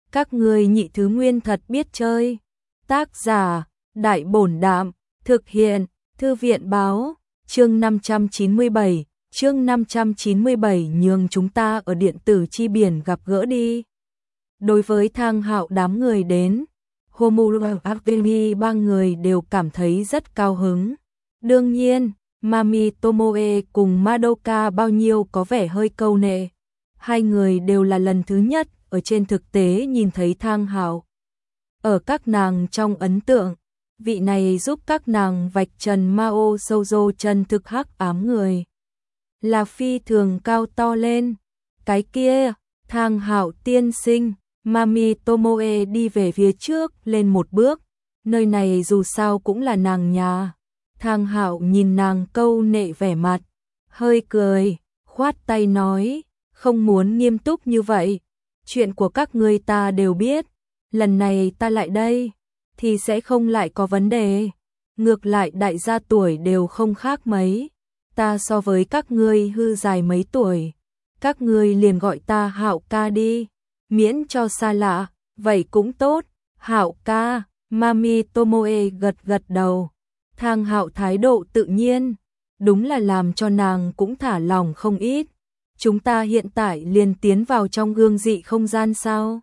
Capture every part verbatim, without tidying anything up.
Các ngươi nhị thứ nguyên thật biết chơi. Tác giả, Đại Bổn Đạm, thực hiện, Thư viện Báo, chương năm trăm chín mươi bảy, chương năm trăm chín mươi bảy nhường chúng ta ở điện tử chi biển gặp gỡ đi. Đối với Thang Hạo đám người đến, Homura Academy ba người đều cảm thấy rất cao hứng. Đương nhiên, Mami Tomoe cùng Madoka bao nhiêu có vẻ hơi câu nệ. Hai người đều là lần thứ nhất ở trên thực tế nhìn thấy Thang Hạo. Ở các nàng trong ấn tượng, vị này giúp các nàng vạch trần Mao Shoujo chân thực hắc ám người. Là phi thường cao to lên. Cái kia, Thang Hạo tiên sinh, Mami Tomoe đi về phía trước lên một bước. Nơi này dù sao cũng là nàng nhà. Thang Hạo nhìn nàng câu nệ vẻ mặt, hơi cười, khoát tay nói, không muốn nghiêm túc như vậy. Chuyện của các ngươi ta đều biết, lần này ta lại đây, thì sẽ không lại có vấn đề. Ngược lại đại gia tuổi đều không khác mấy, ta so với các ngươi hư dài mấy tuổi. Các ngươi liền gọi ta Hạo ca đi, miễn cho xa lạ, vậy cũng tốt. Hạo ca, Mami Tomoe gật gật đầu. Thang Hạo thái độ tự nhiên, đúng là làm cho nàng cũng thả lòng không ít. Chúng ta hiện tại liền tiến vào trong gương dị không gian sao?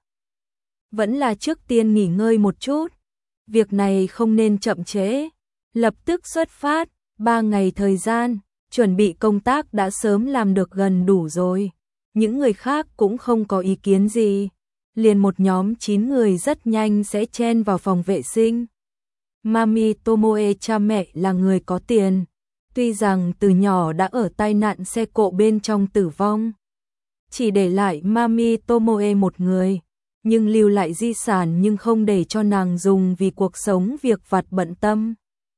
Vẫn là trước tiên nghỉ ngơi một chút. Việc này không nên chậm trễ. Lập tức xuất phát, ba ngày thời gian, chuẩn bị công tác đã sớm làm được gần đủ rồi. Những người khác cũng không có ý kiến gì. Liền một nhóm chín người rất nhanh sẽ chen vào phòng vệ sinh. Mami Tomoe cha mẹ là người có tiền. Tuy rằng từ nhỏ đã ở tai nạn xe cộ bên trong tử vong. Chỉ để lại Mami Tomoe một người. Nhưng lưu lại di sản nhưng không để cho nàng dùng vì cuộc sống việc vặt bận tâm.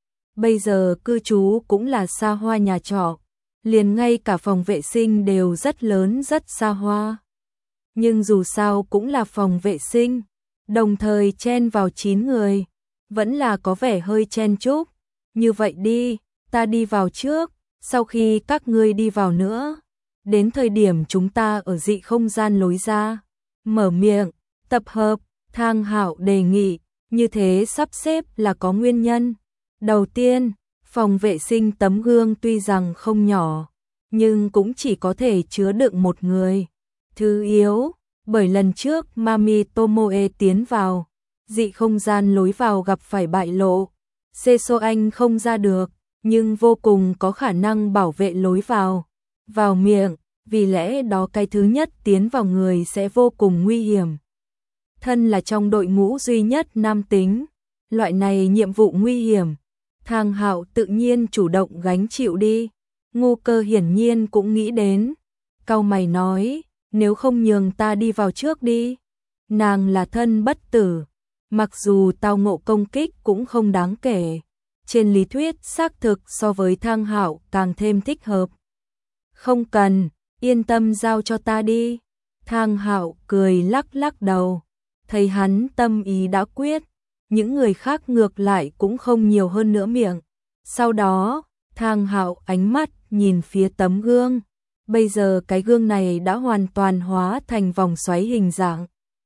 Bây giờ cư trú cũng là xa hoa nhà trọ. Liền ngay cả phòng vệ sinh đều rất lớn rất xa hoa. Nhưng dù sao cũng là phòng vệ sinh. Đồng thời chen vào chín người. Vẫn là có vẻ hơi chen chúc. Như vậy đi, ta đi vào trước, sau khi các ngươi đi vào nữa. Đến thời điểm chúng ta ở dị không gian lối ra. Mở miệng, tập hợp, Thang Hạo đề nghị, như thế sắp xếp là có nguyên nhân. Đầu tiên, phòng vệ sinh tấm gương tuy rằng không nhỏ, nhưng cũng chỉ có thể chứa đựng một người. Thứ yếu, bởi lần trước Mami Tomoe tiến vào, dị không gian lối vào gặp phải bại lộ. Seso Anh không ra được, nhưng vô cùng có khả năng bảo vệ lối vào. Vào miệng, vì lẽ đó cái thứ nhất tiến vào người sẽ vô cùng nguy hiểm. Thân là trong đội ngũ duy nhất nam tính, loại này nhiệm vụ nguy hiểm, Thang Hạo tự nhiên chủ động gánh chịu đi. Ngô Cơ hiển nhiên cũng nghĩ đến, cau mày nói, nếu không nhường ta đi vào trước đi. Nàng là thân bất tử, mặc dù tao ngộ công kích cũng không đáng kể. Trên lý thuyết xác thực so với Thang Hạo càng thêm thích hợp. Không cần, yên tâm giao cho ta đi. Thang Hạo cười lắc lắc đầu. Thấy hắn tâm ý đã quyết, những người khác ngược lại cũng không nhiều hơn nữa miệng. Sau đó, Thang Hạo ánh mắt nhìn phía tấm gương. Bây giờ cái gương này đã hoàn toàn hóa thành vòng xoáy hình dạng.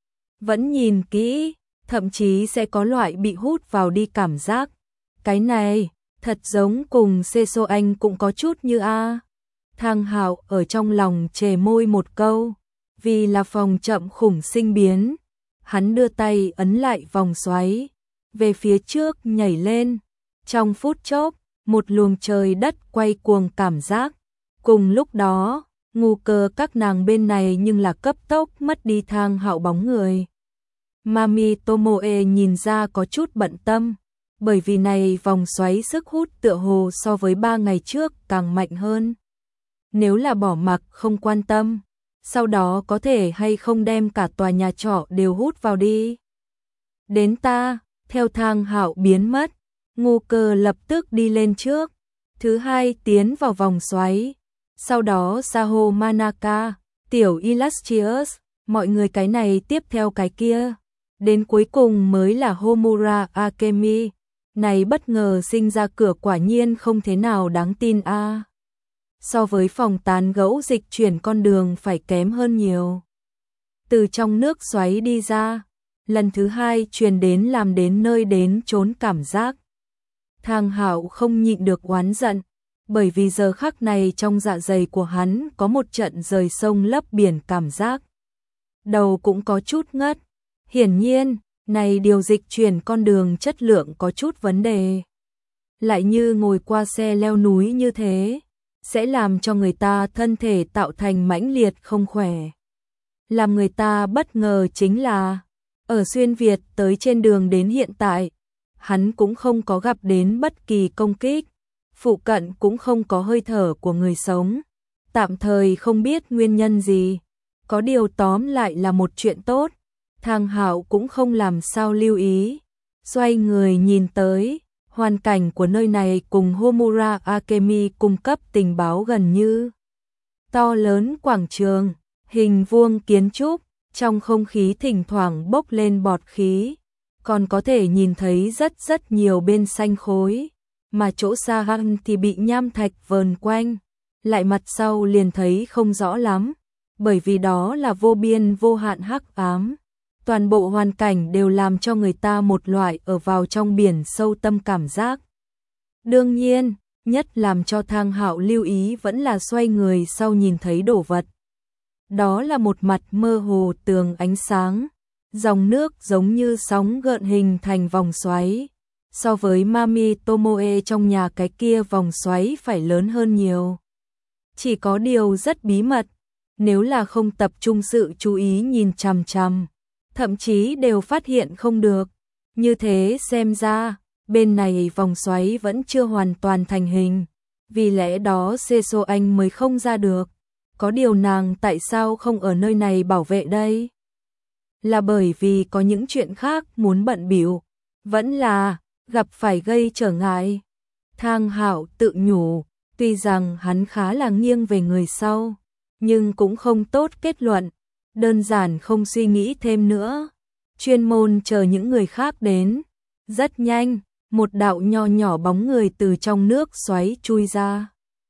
Vẫn nhìn kỹ, thậm chí sẽ có loại bị hút vào đi cảm giác. Cái này, thật giống cùng Seso Anh cũng có chút như a. Thang Hạo ở trong lòng chề môi một câu, vì là phòng chậm khủng sinh biến. Hắn đưa tay ấn lại vòng xoáy, về phía trước nhảy lên. Trong phút chốc, một luồng trời đất quay cuồng cảm giác. Cùng lúc đó, Ngô Cơ các nàng bên này nhưng là cấp tốc mất đi Thang Hạo bóng người. Mami Tomoe nhìn ra có chút bận tâm, bởi vì này vòng xoáy sức hút tựa hồ so với ba ngày trước càng mạnh hơn. Nếu là bỏ mặc không quan tâm, sau đó có thể hay không đem cả tòa nhà trọ đều hút vào đi. Đến ta, theo Thang Hạo biến mất, Ngô Cơ lập tức đi lên trước. Thứ hai tiến vào vòng xoáy. Sau đó Saho Manaka, Tiểu Illustrious, mọi người cái này tiếp theo cái kia. Đến cuối cùng mới là Homura Akemi. Này bất ngờ sinh ra cửa quả nhiên không thế nào đáng tin a. À. So với phòng tán gẫu dịch chuyển con đường phải kém hơn nhiều. Từ trong nước xoáy đi ra, lần thứ hai truyền đến làm đến nơi đến chốn cảm giác. Thang Hạo không nhịn được oán giận, bởi vì giờ khắc này trong dạ dày của hắn có một trận rời sông lấp biển cảm giác. Đầu cũng có chút ngất. Hiển nhiên, này điều dịch chuyển con đường chất lượng có chút vấn đề. Lại như ngồi qua xe leo núi như thế, sẽ làm cho người ta thân thể tạo thành mãnh liệt không khỏe. Làm người ta bất ngờ chính là, ở xuyên Việt tới trên đường đến hiện tại, hắn cũng không có gặp đến bất kỳ công kích, phụ cận cũng không có hơi thở của người sống. Tạm thời không biết nguyên nhân gì, có điều tóm lại là một chuyện tốt. Thang Hạo cũng không làm sao lưu ý, xoay người nhìn tới, hoàn cảnh của nơi này cùng Homura Akemi cung cấp tình báo gần như. To lớn quảng trường, hình vuông kiến trúc, trong không khí thỉnh thoảng bốc lên bọt khí, còn có thể nhìn thấy rất rất nhiều bên xanh khối, mà chỗ xa hơn thì bị nham thạch vờn quanh, lại mặt sau liền thấy không rõ lắm, bởi vì đó là vô biên vô hạn hắc ám. Toàn bộ hoàn cảnh đều làm cho người ta một loại ở vào trong biển sâu tâm cảm giác. Đương nhiên, nhất làm cho Thang Hạo lưu ý vẫn là xoay người sau nhìn thấy đồ vật. Đó là một mặt mơ hồ tường ánh sáng, dòng nước giống như sóng gợn hình thành vòng xoáy. So với Mami Tomoe trong nhà cái kia vòng xoáy phải lớn hơn nhiều. Chỉ có điều rất bí mật, nếu là không tập trung sự chú ý nhìn chằm chằm, thậm chí đều phát hiện không được. Như thế xem ra, bên này vòng xoáy vẫn chưa hoàn toàn thành hình, vì lẽ đó Seso Anh mới không ra được. Có điều nàng tại sao không ở nơi này bảo vệ đây? Là bởi vì có những chuyện khác muốn bận bịu, vẫn là gặp phải gây trở ngại. Thang Hạo tự nhủ, tuy rằng hắn khá là nghiêng về người sau, nhưng cũng không tốt kết luận, đơn giản không suy nghĩ thêm nữa, chuyên môn chờ những người khác đến. Rất nhanh, một đạo nho nhỏ bóng người từ trong nước xoáy chui ra.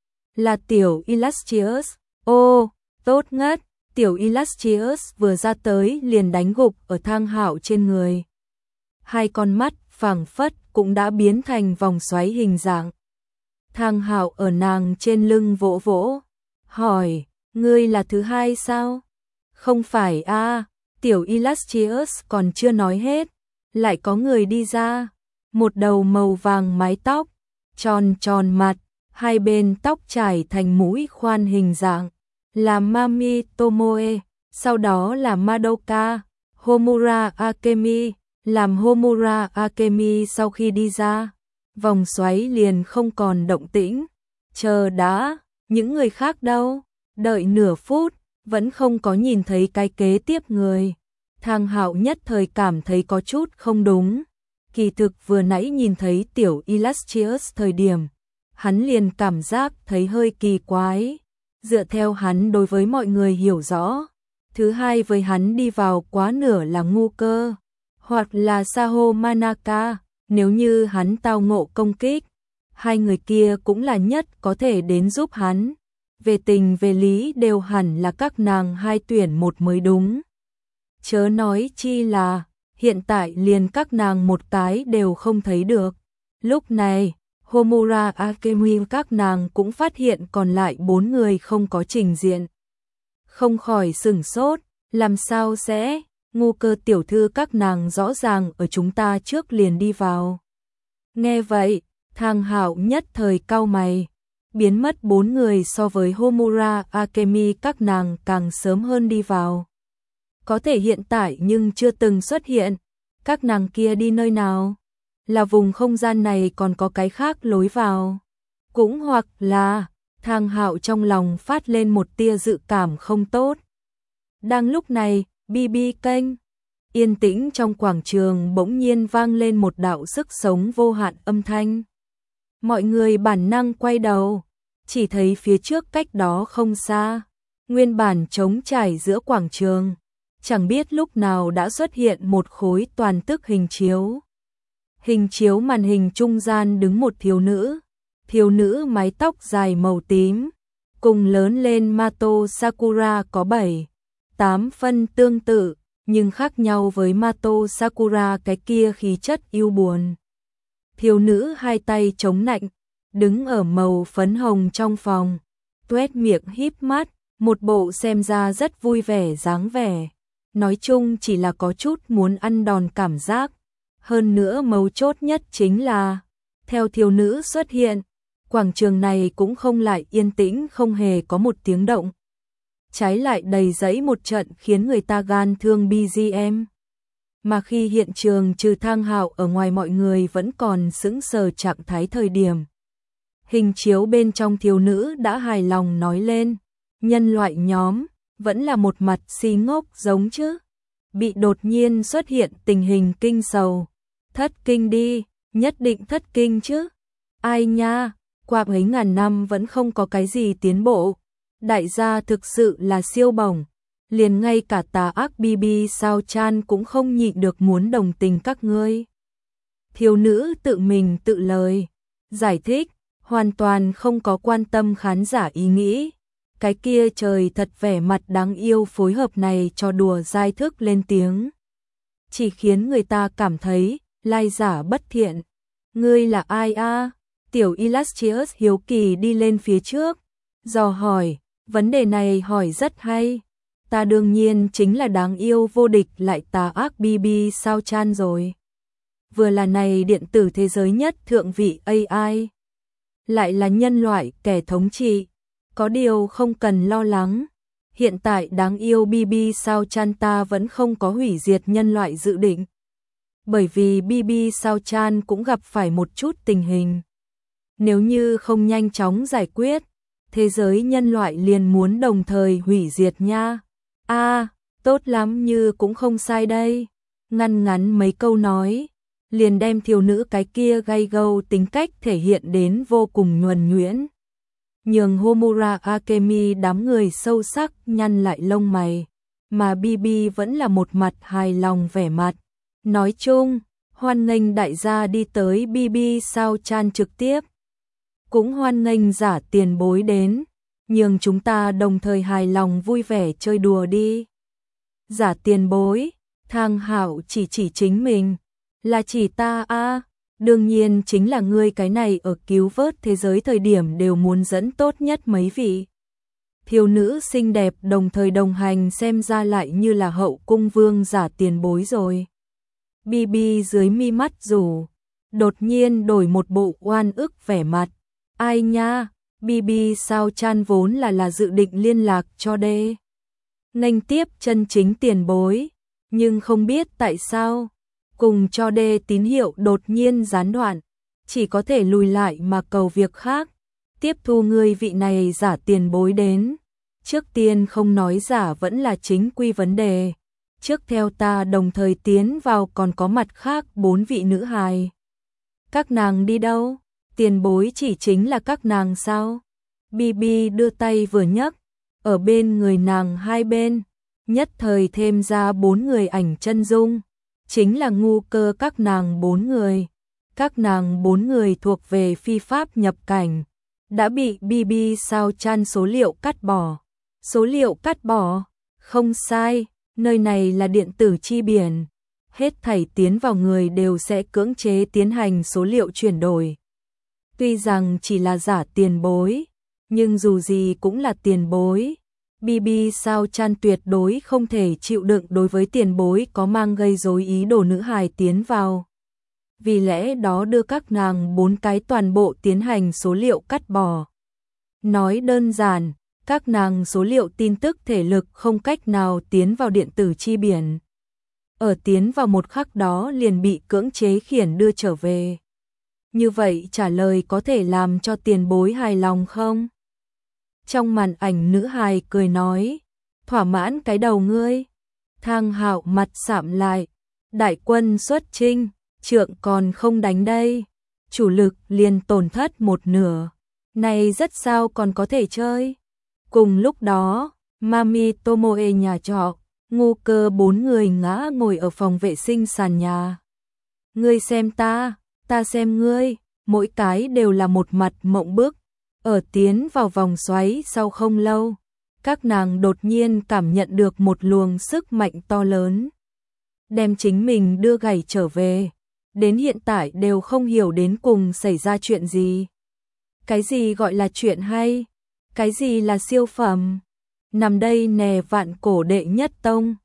Là Tiểu Illustrious. Ô, tốt ngất, Tiểu Illustrious vừa ra tới liền đánh gục ở Thang Hạo trên người. Hai con mắt phảng phất cũng đã biến thành vòng xoáy hình dạng. Thang Hạo ở nàng trên lưng vỗ vỗ, hỏi, ngươi là thứ hai sao? Không phải a, Tiểu Illustrious còn chưa nói hết, lại có người đi ra, một đầu màu vàng mái tóc, tròn tròn mặt, hai bên tóc trải thành mũi khoan hình dạng, là Mami Tomoe, sau đó là Madoka, Homura Akemi. Làm Homura Akemi sau khi đi ra, vòng xoáy liền không còn động tĩnh. Chờ đã, những người khác đâu? Đợi nửa phút, vẫn không có nhìn thấy cái kế tiếp người. Thang Hạo nhất thời cảm thấy có chút không đúng. Kỳ thực vừa nãy nhìn thấy Tiểu Illustrious thời điểm, hắn liền cảm giác thấy hơi kỳ quái. Dựa theo hắn đối với mọi người hiểu rõ, thứ hai với hắn đi vào quá nửa là ngu cơ, hoặc là Saho Manaka. Nếu như hắn tao ngộ công kích, hai người kia cũng là nhất có thể đến giúp hắn. Về tình về lý đều hẳn là các nàng hai tuyển một mới đúng. Chớ nói chi là, hiện tại liền các nàng một cái đều không thấy được. Lúc này, Homura Akemi các nàng cũng phát hiện còn lại bốn người không có trình diện. Không khỏi sửng sốt, làm sao sẽ, ngu cơ tiểu thư các nàng rõ ràng ở chúng ta trước liền đi vào. Nghe vậy, Thang Hạo nhất thời cau mày, biến mất bốn người so với Homura Akemi các nàng càng sớm hơn đi vào. Có thể hiện tại nhưng chưa từng xuất hiện, các nàng kia đi nơi nào? Là vùng không gian này còn có cái khác lối vào? Cũng hoặc là, Thang Hạo trong lòng phát lên một tia dự cảm không tốt. Đang lúc này, bê bê kênh, yên tĩnh trong quảng trường bỗng nhiên vang lên một đạo sức sống vô hạn âm thanh. Mọi người bản năng quay đầu, chỉ thấy phía trước cách đó không xa, nguyên bản trống trải giữa quảng trường, chẳng biết lúc nào đã xuất hiện một khối toàn tức hình chiếu. Hình chiếu màn hình trung gian đứng một thiếu nữ, thiếu nữ mái tóc dài màu tím, cùng lớn lên Mato Sakura có bảy, tám phân tương tự, nhưng khác nhau với Mato Sakura cái kia khí chất yêu buồn. Thiếu nữ hai tay chống nạnh, đứng ở màu phấn hồng trong phòng, tuét miệng híp mắt, một bộ xem ra rất vui vẻ dáng vẻ. Nói chung chỉ là có chút muốn ăn đòn cảm giác. Hơn nữa mấu chốt nhất chính là, theo thiếu nữ xuất hiện, quảng trường này cũng không lại yên tĩnh, không hề có một tiếng động. Trái lại đầy dẫy một trận khiến người ta gan thương bê giê em. Mà khi hiện trường trừ Thang Hạo ở ngoài mọi người vẫn còn sững sờ trạng thái thời điểm. Hình chiếu bên trong thiếu nữ đã hài lòng nói lên, nhân loại nhóm, vẫn là một mặt si ngốc giống chứ. Bị đột nhiên xuất hiện tình hình kinh sầu. Thất kinh đi, nhất định thất kinh chứ. Ai nha, qua mấy ngàn năm vẫn không có cái gì tiến bộ. Đại gia thực sự là siêu bổng. Liền ngay cả tà ác bê bê Sao Chan cũng không nhịn được muốn đồng tình các ngươi. Thiếu nữ tự mình tự lời, giải thích, hoàn toàn không có quan tâm khán giả ý nghĩ. Cái kia trời thật vẻ mặt đáng yêu phối hợp này cho đùa dai thức lên tiếng. Chỉ khiến người ta cảm thấy, lai giả bất thiện. Ngươi là ai a? Tiểu Illustrious hiếu kỳ đi lên phía trước, dò hỏi, vấn đề này hỏi rất hay. Ta đương nhiên chính là đáng yêu vô địch lại tà ác bê bê Sao Chan rồi. Vừa là này điện tử thế giới nhất thượng vị a i, lại là nhân loại kẻ thống trị. Có điều không cần lo lắng, hiện tại đáng yêu bê bê Sao Chan ta vẫn không có hủy diệt nhân loại dự định. Bởi vì bê bê Sao Chan cũng gặp phải một chút tình hình. Nếu như không nhanh chóng giải quyết, thế giới nhân loại liền muốn đồng thời hủy diệt nha. A, à, tốt lắm như cũng không sai đây. Ngăn ngắn mấy câu nói, liền đem thiếu nữ cái kia gay gâu tính cách thể hiện đến vô cùng nhuần nhuyễn. Nhường Homura Akemi đám người sâu sắc nhăn lại lông mày, mà bê bê vẫn là một mặt hài lòng vẻ mặt. Nói chung, hoan nghênh đại gia đi tới bê bê Sao Chan trực tiếp. Cũng hoan nghênh giả tiền bối đến, nhường chúng ta đồng thời hài lòng vui vẻ chơi đùa đi. Giả tiền bối, Thang Hạo chỉ chỉ chính mình, là chỉ ta a à, đương nhiên chính là ngươi, cái này ở cứu vớt thế giới thời điểm đều muốn dẫn tốt nhất mấy vị. Thiếu nữ xinh đẹp đồng thời đồng hành xem ra lại như là hậu cung vương giả tiền bối rồi. bê bê dưới mi mắt rủ, đột nhiên đổi một bộ oan ức vẻ mặt. Ai nha, bê bê Sao Chan vốn là là dự định liên lạc cho đê. Nghênh tiếp chân chính tiền bối, nhưng không biết tại sao, cùng cho đê tín hiệu đột nhiên gián đoạn, chỉ có thể lùi lại mà cầu việc khác, tiếp thu người vị này giả tiền bối đến. Trước tiên không nói giả vẫn là chính quy vấn đề, trước theo ta đồng thời tiến vào còn có mặt khác bốn vị nữ hài. Các nàng đi đâu? Tiền bối chỉ chính là các nàng sao? bê bê đưa tay vừa nhấc, ở bên người nàng hai bên, nhất thời thêm ra bốn người ảnh chân dung, chính là ngu cơ các nàng bốn người. Các nàng bốn người thuộc về phi pháp nhập cảnh, đã bị bê bê Sao Chan số liệu cắt bỏ. Số liệu cắt bỏ? Không sai, nơi này là điện tử chi biển. Hết thảy tiến vào người đều sẽ cưỡng chế tiến hành số liệu chuyển đổi. Tuy rằng chỉ là giả tiền bối, nhưng dù gì cũng là tiền bối. bê bê Sao Chan tuyệt đối không thể chịu đựng đối với tiền bối có mang gây rối ý đồ nữ hài tiến vào. Vì lẽ đó đưa các nàng bốn cái toàn bộ tiến hành số liệu cắt bỏ. Nói đơn giản, các nàng số liệu tin tức thể lực không cách nào tiến vào điện tử chi biển. Ở tiến vào một khắc đó liền bị cưỡng chế khiển đưa trở về. Như vậy trả lời có thể làm cho tiền bối hài lòng không? Trong màn ảnh nữ hài cười nói, thỏa mãn cái đầu ngươi. Thang Hạo mặt sạm lại, đại quân xuất chinh, trượng còn không đánh đây. Chủ lực liền tổn thất một nửa, này rất sao còn có thể chơi. Cùng lúc đó, Mami Tomoe nhà trọ, ngu cơ bốn người ngã ngồi ở phòng vệ sinh sàn nhà. Ngươi xem ta, ta xem ngươi, mỗi cái đều là một mặt mộng bức. Ở tiến vào vòng xoáy sau không lâu, các nàng đột nhiên cảm nhận được một luồng sức mạnh to lớn, đem chính mình đưa gảy trở về, đến hiện tại đều không hiểu đến cùng xảy ra chuyện gì. Cái gì gọi là chuyện hay? Cái gì là siêu phẩm? Nằm đây nè vạn cổ đệ nhất tông,